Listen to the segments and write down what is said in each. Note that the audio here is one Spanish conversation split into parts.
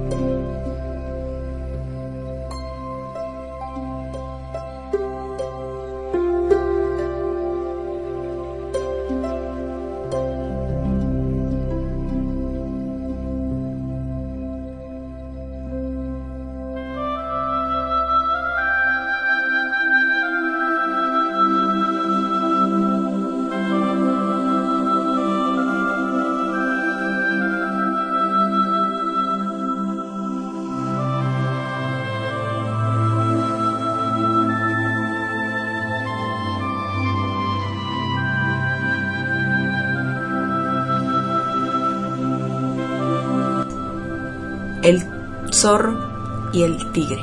El zorro y el tigre.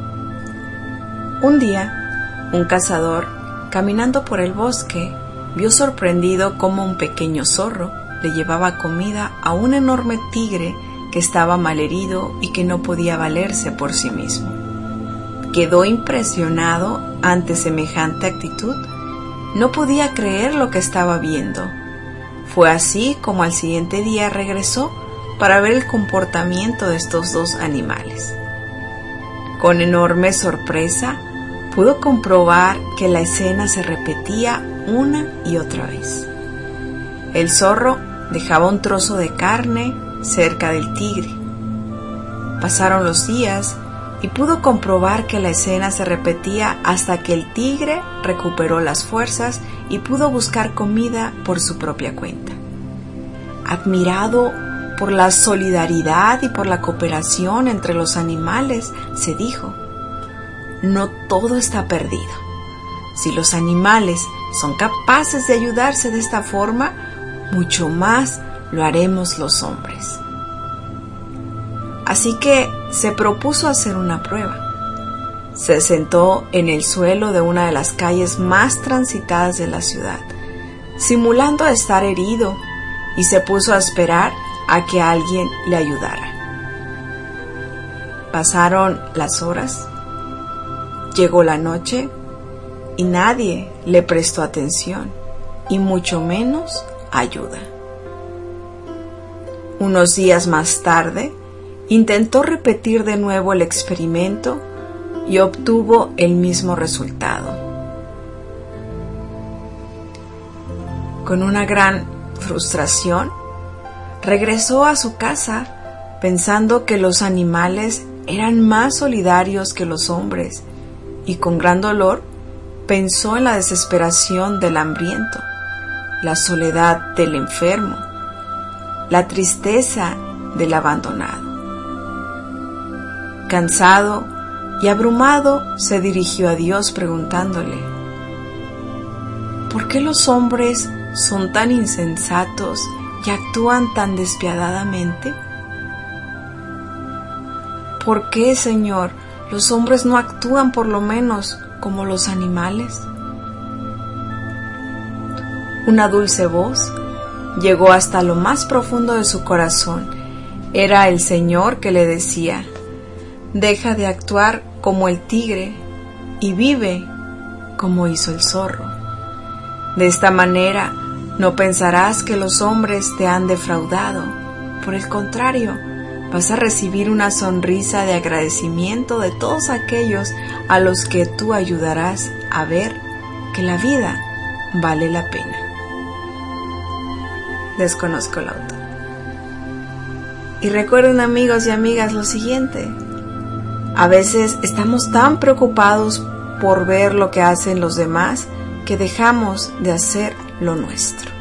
Un día, un cazador, caminando por el bosque, vio sorprendido cómo un pequeño zorro le llevaba comida a un enorme tigre que estaba malherido y que no podía valerse por sí mismo. Quedó impresionado ante semejante actitud. No podía creer lo que estaba viendo. Fue así como al siguiente día regresó para ver el comportamiento de estos dos animales. Con enorme sorpresa, pudo comprobar que la escena se repetía una y otra vez. El zorro dejaba un trozo de carne cerca del tigre. Pasaron los días y pudo comprobar que la escena se repetía hasta que el tigre recuperó las fuerzas y pudo buscar comida por su propia cuenta. Admirado por la solidaridad y por la cooperación entre los animales, se dijo: no todo está perdido. Si los animales son capaces de ayudarse de esta forma, mucho más lo haremos los hombres. Así que se propuso hacer una prueba. Se sentó en el suelo de una de las calles más transitadas de la ciudad, simulando estar herido, y se puso a esperar a que alguien le ayudara. Pasaron las horas, llegó la noche y nadie le prestó atención, y mucho menos ayuda. Unos días más tarde, intentó repetir de nuevo el experimento y obtuvo el mismo resultado. Con una gran frustración, regresó a su casa pensando que los animales eran más solidarios que los hombres, y con gran dolor pensó en la desesperación del hambriento, la soledad del enfermo, la tristeza del abandonado. Cansado y abrumado, se dirigió a Dios preguntándole: ¿por qué los hombres son tan insensatos y actúan tan despiadadamente? ¿Por qué, Señor, los hombres no actúan por lo menos como los animales? Una dulce voz llegó hasta lo más profundo de su corazón. Era el Señor que le decía: deja de actuar como el tigre y vive como hizo el zorro. De esta manera, no pensarás que los hombres te han defraudado. Por el contrario, vas a recibir una sonrisa de agradecimiento de todos aquellos a los que tú ayudarás a ver que la vida vale la pena. Desconozco el autor. Y recuerden, amigos y amigas, lo siguiente: a veces estamos tan preocupados por ver lo que hacen los demás que dejamos de hacer lo nuestro.